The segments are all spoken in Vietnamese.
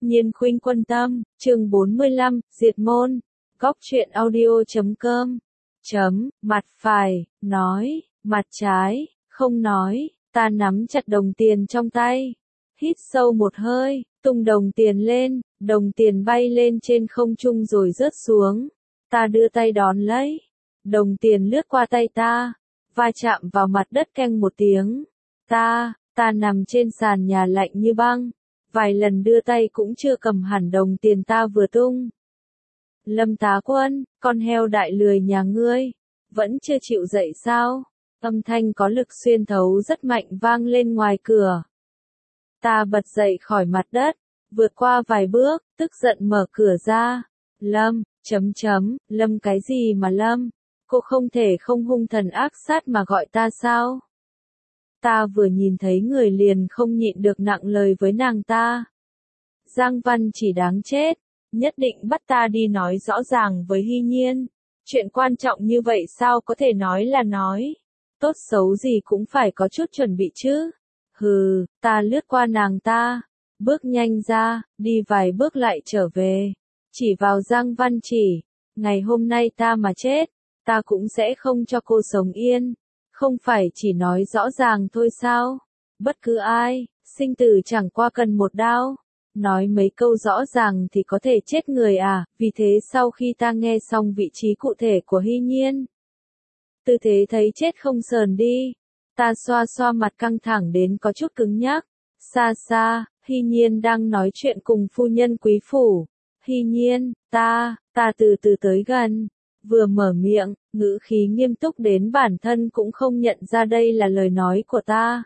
Nhiên khuynh quân tâm, chương 45, diệt môn. Góc truyện audio.com. Mặt phải, nói, mặt trái, không nói, ta nắm chặt đồng tiền trong tay. Hít sâu một hơi, tung đồng tiền lên, đồng tiền bay lên trên không trung rồi rớt xuống. Ta đưa tay đón lấy. Đồng tiền lướt qua tay ta, va chạm vào mặt đất keng một tiếng. Ta nằm trên sàn nhà lạnh như băng. Vài lần đưa tay cũng chưa cầm hẳn đồng tiền ta vừa tung. Lâm tá quân, con heo đại lười nhà ngươi, vẫn chưa chịu dậy sao? Âm thanh có lực xuyên thấu rất mạnh vang lên ngoài cửa. Ta bật dậy khỏi mặt đất, vượt qua vài bước, tức giận mở cửa ra. Lâm, Lâm cái gì mà Lâm? Cô không thể không hung thần ác sát mà gọi ta sao? Ta vừa nhìn thấy người liền không nhịn được nặng lời với nàng ta. Giang Văn chỉ đáng chết, nhất định bắt ta đi nói rõ ràng với Hy Nhiên. Chuyện quan trọng như vậy sao có thể nói là nói. Tốt xấu gì cũng phải có chút chuẩn bị chứ. Hừ, ta lướt qua nàng ta, bước nhanh ra, đi vài bước lại trở về. Chỉ vào Giang Văn chỉ, ngày hôm nay ta mà chết, ta cũng sẽ không cho cô sống yên. Không phải chỉ nói rõ ràng thôi sao? Bất cứ ai, sinh tử chẳng qua cần một đao. Nói mấy câu rõ ràng thì có thể chết người à, vì thế sau khi ta nghe xong vị trí cụ thể của Hy Nhiên. Tư thế thấy chết không sờn đi. Ta xoa xoa mặt căng thẳng đến có chút cứng nhắc. Xa xa, Hy Nhiên đang nói chuyện cùng phu nhân quý phủ. Hy Nhiên, ta từ từ tới gần. Vừa mở miệng, ngữ khí nghiêm túc đến bản thân cũng không nhận ra đây là lời nói của ta.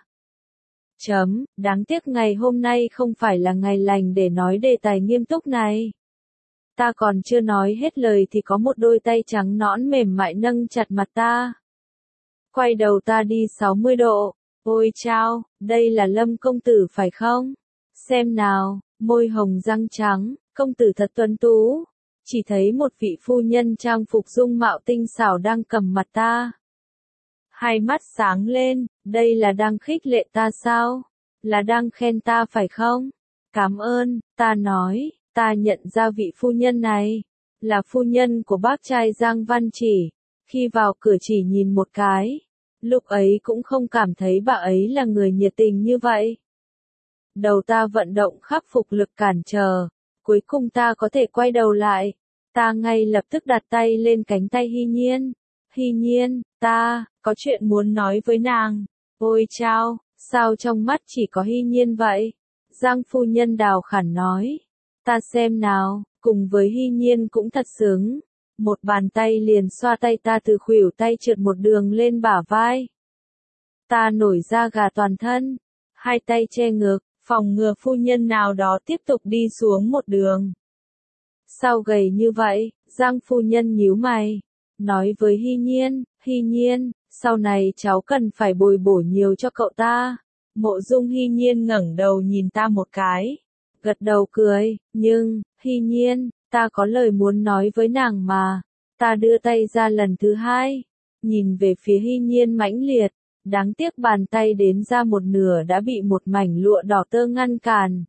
Đáng tiếc ngày hôm nay không phải là ngày lành để nói đề tài nghiêm túc này. Ta còn chưa nói hết lời thì có một đôi tay trắng nõn mềm mại nâng chặt mặt ta. Quay đầu ta đi 60 độ. Ôi chao, đây là Lâm công tử phải không? Xem nào, môi hồng răng trắng, công tử thật tuấn tú. Chỉ thấy một vị phu nhân trang phục dung mạo tinh xảo đang cầm mặt ta. Hai mắt sáng lên, đây là đang khích lệ ta sao? Là đang khen ta phải không? Cảm ơn, ta nói, ta nhận ra vị phu nhân này. Là phu nhân của bác trai Giang Văn Chỉ. Khi vào cửa chỉ nhìn một cái. Lúc ấy cũng không cảm thấy bà ấy là người nhiệt tình như vậy. Đầu ta vận động khắc phục lực cản trở. Cuối cùng ta có thể quay đầu lại. Ta ngay lập tức đặt tay lên cánh tay Hy Nhiên. Hy Nhiên, ta có chuyện muốn nói với nàng. Ôi chao, sao trong mắt chỉ có Hy Nhiên vậy? Giang phu nhân Đào Khản nói. Ta xem nào, cùng với Hy Nhiên cũng thật sướng. Một bàn tay liền xoa tay ta từ khuỷu tay trượt một đường lên bả vai. Ta nổi da gà toàn thân. Hai tay che ngực, phòng ngừa phu nhân nào đó tiếp tục đi xuống một đường. Sao gầy như vậy? Giang phu nhân nhíu mày. Nói với Hy Nhiên, sau này cháu cần phải bồi bổ nhiều cho cậu ta. Mộ Dung Hy Nhiên ngẩng đầu nhìn ta một cái. Gật đầu cười, nhưng, Hy Nhiên, ta có lời muốn nói với nàng mà. Ta đưa tay ra lần thứ hai. Nhìn về phía Hy Nhiên mãnh liệt. Đáng tiếc bàn tay đến ra một nửa đã bị một mảnh lụa đỏ tơ ngăn cản.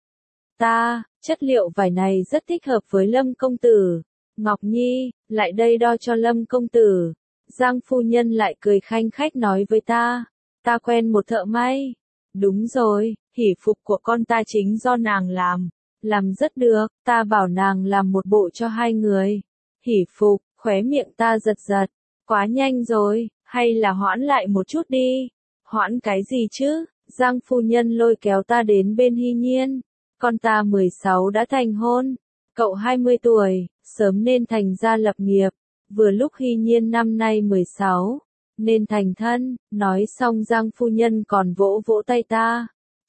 Chất liệu vải này rất thích hợp với Lâm công tử. Ngọc Nhi, lại đây đo cho Lâm công tử. Giang phu nhân lại cười khanh khách nói với ta. Ta quen một thợ may. Đúng rồi, hỉ phục của con ta chính do nàng làm. Làm rất được, ta bảo nàng làm một bộ cho hai người. Hỉ phục, khóe miệng ta giật giật. Quá nhanh rồi, hay là hoãn lại một chút đi. Hoãn cái gì chứ? Giang phu nhân lôi kéo ta đến bên Hy Nhiên. Con ta 16 đã thành hôn. Cậu 20 tuổi, sớm nên thành gia lập nghiệp. Vừa lúc Hy Nhiên năm nay 16, nên thành thân. Nói xong Giang phu nhân còn vỗ vỗ tay ta.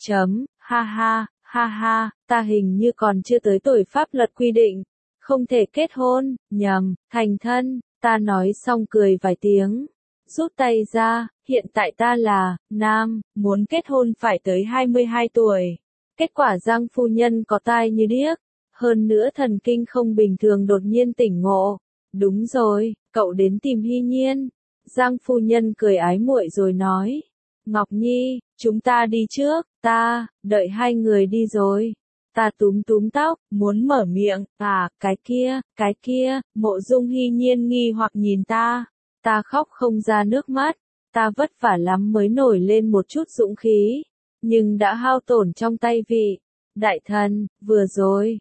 Ha ha, ta hình như còn chưa tới tuổi pháp luật quy định. Không thể kết hôn, thành thân. Ta nói xong cười vài tiếng. Rút tay ra, hiện tại ta là nam, muốn kết hôn phải tới 22 tuổi. Kết quả Giang phu nhân có tai như điếc. Hơn nữa thần kinh không bình thường đột nhiên tỉnh ngộ. Đúng rồi, cậu đến tìm Hy Nhiên. Giang phu nhân cười ái muội rồi nói. Ngọc Nhi, chúng ta đi trước, đợi hai người đi rồi. Ta túm túm tóc, muốn mở miệng, cái kia, Mộ Dung Hy Nhiên nghi hoặc nhìn ta khóc không ra nước mắt, ta vất vả lắm mới nổi lên một chút dũng khí, nhưng đã hao tổn trong tay vị. Đại thần, vừa rồi,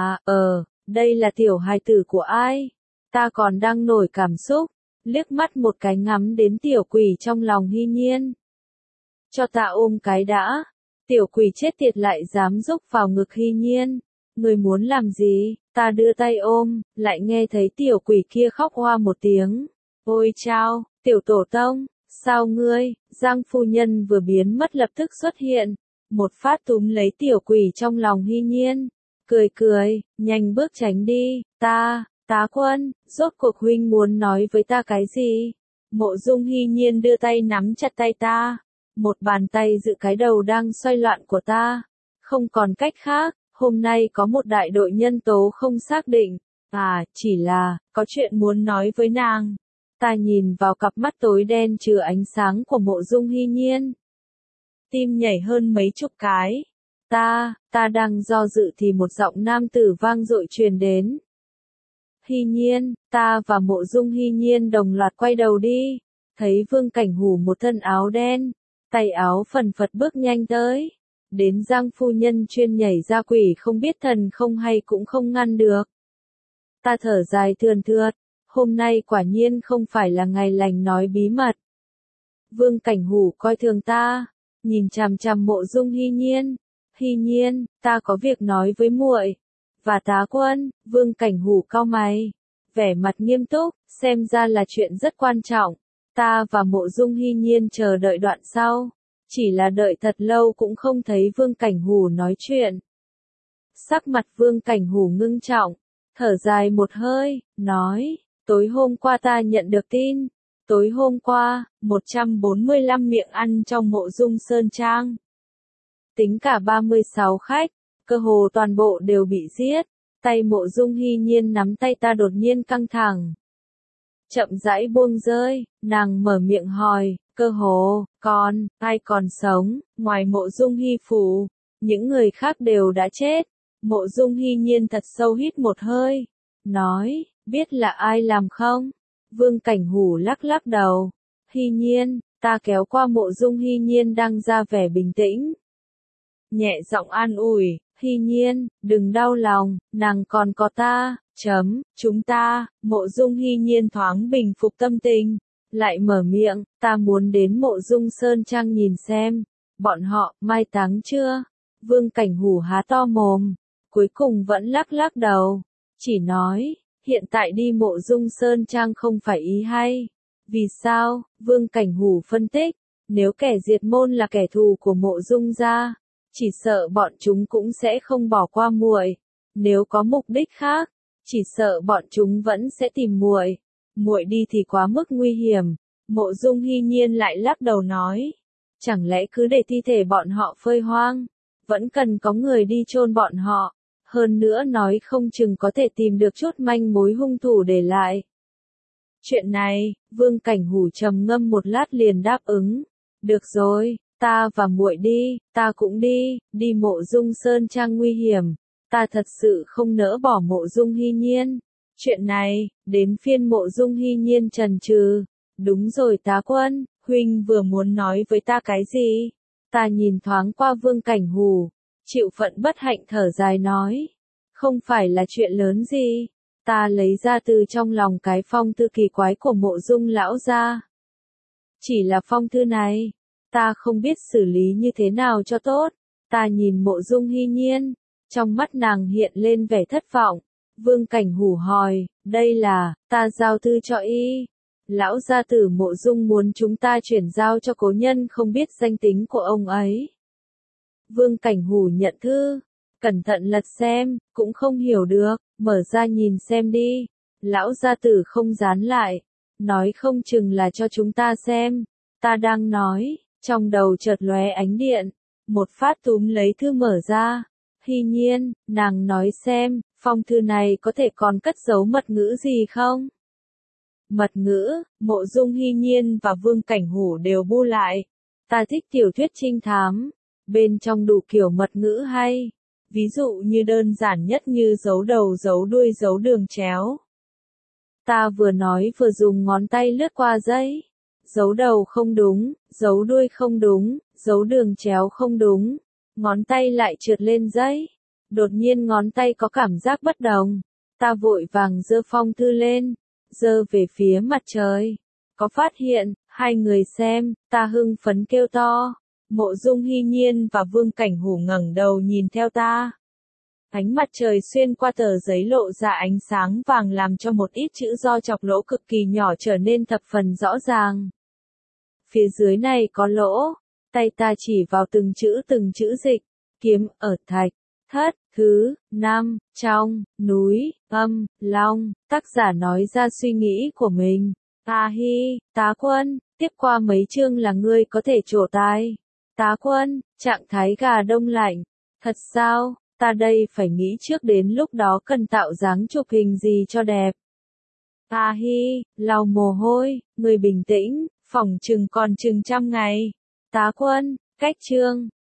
đây là tiểu hài tử của ai? Ta còn đang nổi cảm xúc, liếc mắt một cái ngắm đến tiểu quỷ trong lòng Hy Nhiên. Cho ta ôm cái đã. Tiểu quỷ chết tiệt lại dám rúc vào ngực Hy Nhiên. Người muốn làm gì? Ta đưa tay ôm, lại nghe thấy tiểu quỷ kia khóc hoa một tiếng. Ôi chao, tiểu tổ tông, sao ngươi? Giang phu nhân vừa biến mất lập tức xuất hiện. Một phát túm lấy tiểu quỷ trong lòng Hy Nhiên. Cười, nhanh bước tránh đi, Tá Quân, rốt cuộc huynh muốn nói với ta cái gì? Mộ Dung Hy Nhiên đưa tay nắm chặt tay ta. Một bàn tay giữ cái đầu đang xoay loạn của ta. Không còn cách khác, hôm nay có một đại đội nhân tố không xác định. Chỉ là, có chuyện muốn nói với nàng. Ta nhìn vào cặp mắt tối đen trừ ánh sáng của Mộ Dung Hy Nhiên. Tim nhảy hơn mấy chục cái. Ta đang do dự thì một giọng nam tử vang dội truyền đến. Hy Nhiên, ta và Mộ Dung Hy Nhiên đồng loạt quay đầu đi. Thấy Vương Cảnh Hủ một thân áo đen, tay áo phần phật bước nhanh tới. Đến Giang phu nhân chuyên nhảy ra quỷ không biết thần không hay cũng không ngăn được. Ta thở dài thườn thượt, hôm nay quả nhiên không phải là ngày lành nói bí mật. Vương Cảnh Hủ coi thường ta, nhìn chằm chằm Mộ Dung Hy Nhiên. Hy Nhiên, ta có việc nói với muội. Và Tá Quân, Vương Cảnh Hủ cau mày, vẻ mặt nghiêm túc, xem ra là chuyện rất quan trọng. Ta và Mộ Dung Hy Nhiên chờ đợi đoạn sau, chỉ là đợi thật lâu cũng không thấy Vương Cảnh Hủ nói chuyện. Sắc mặt Vương Cảnh Hủ ngưng trọng, thở dài một hơi, nói, tối hôm qua ta nhận được tin, tối hôm qua, 145 miệng ăn trong Mộ Dung Sơn Trang. Tính cả 36 khách, cơ hồ toàn bộ đều bị giết, tay Mộ Dung Hy Nhiên nắm tay ta đột nhiên căng thẳng. Chậm rãi buông rơi, nàng mở miệng hỏi, cơ hồ, ai còn sống, ngoài Mộ Dung Hy Phủ, những người khác đều đã chết. Mộ Dung Hy Nhiên thật sâu hít một hơi, nói, biết là ai làm không? Vương Cảnh Hủ lắc đầu, Hy Nhiên, ta kéo qua Mộ Dung Hy Nhiên đang ra vẻ bình tĩnh. Nhẹ giọng an ủi, Hy Nhiên, đừng đau lòng, nàng còn có ta, chúng ta, Mộ Dung Hy Nhiên thoáng bình phục tâm tình, lại mở miệng, ta muốn đến Mộ Dung Sơn Trang nhìn xem, bọn họ, mai táng chưa? Vương Cảnh Hủ há to mồm, cuối cùng vẫn lắc đầu, chỉ nói, hiện tại đi Mộ Dung Sơn Trang không phải ý hay. Vì sao? Vương Cảnh Hủ phân tích, nếu kẻ diệt môn là kẻ thù của Mộ Dung gia, chỉ sợ bọn chúng cũng sẽ không bỏ qua muội. Nếu có mục đích khác, chỉ sợ bọn chúng vẫn sẽ tìm muội. Muội đi thì quá mức nguy hiểm. Mộ Dung Hy Nhiên lại lắc đầu nói, chẳng lẽ cứ để thi thể bọn họ phơi hoang, vẫn cần có người đi chôn bọn họ. Hơn nữa nói không chừng có thể tìm được chút manh mối hung thủ để lại. Chuyện này, Vương Cảnh Hủ trầm ngâm một lát liền đáp ứng. Được rồi, ta và muội đi, ta cũng đi Mộ Dung Sơn Trang nguy hiểm. Ta thật sự không nỡ bỏ Mộ Dung Hy Nhiên. Chuyện này, đến phiên Mộ Dung Hy Nhiên chần chừ. Đúng rồi Tá Quân, huynh vừa muốn nói với ta cái gì? Ta nhìn thoáng qua Vương Cảnh Hủ, chịu phận bất hạnh thở dài nói. Không phải là chuyện lớn gì. Ta lấy ra từ trong lòng cái phong thư kỳ quái của Mộ Dung lão gia. Chỉ là phong thư này, ta không biết xử lý như thế nào cho tốt. Ta nhìn Mộ Dung Hy Nhiên, trong mắt nàng hiện lên vẻ thất vọng. Vương Cảnh Hủ hỏi, đây là, ta giao thư cho y. Lão gia tử Mộ Dung muốn chúng ta chuyển giao cho cố nhân không biết danh tính của ông ấy. Vương Cảnh Hủ nhận thư, cẩn thận lật xem, cũng không hiểu được, mở ra nhìn xem đi. Lão gia tử không dán lại, nói không chừng là cho chúng ta xem. Ta đang nói, trong đầu chợt lóe ánh điện, một phát túm lấy thư mở ra. Hy Nhiên, nàng nói xem, phong thư này có thể còn cất giấu mật ngữ gì không? Mật ngữ, Mộ Dung Hy Nhiên và Vương Cảnh Hủ đều bu lại. Ta thích tiểu thuyết trinh thám, bên trong đủ kiểu mật ngữ hay. ví dụ như đơn giản nhất như giấu đầu giấu đuôi giấu đường chéo. Ta vừa nói vừa dùng ngón tay lướt qua giấy. Giấu đầu không đúng, giấu đuôi không đúng, giấu đường chéo không đúng. Ngón tay lại trượt lên giấy. Đột nhiên ngón tay có cảm giác bất đồng. Ta vội vàng giơ phong thư lên, giơ về phía mặt trời. Có phát hiện, hai người xem, ta hưng phấn kêu to. Mộ Dung Hy Nhiên và Vương Cảnh Hủ ngẩng đầu nhìn theo ta. Ánh mặt trời xuyên qua tờ giấy lộ ra ánh sáng vàng làm cho một ít chữ do chọc lỗ cực kỳ nhỏ trở nên thập phần rõ ràng. Phía dưới này có lỗ, tay ta chỉ vào từng chữ dịch, kiếm ở thạch, thất, thứ, năm, trong, núi, âm, long, tác giả nói ra suy nghĩ của mình. A hi, tá quân, tiếp qua mấy chương là ngươi có thể trổ tài. Tá quân, trạng thái gà đông lạnh. Thật sao, ta đây phải nghĩ trước đến lúc đó cần tạo dáng chụp hình gì cho đẹp. A hi, lau mồ hôi, người bình tĩnh, phỏng chừng còn chừng 100 ngày. Tá quân, cách chương.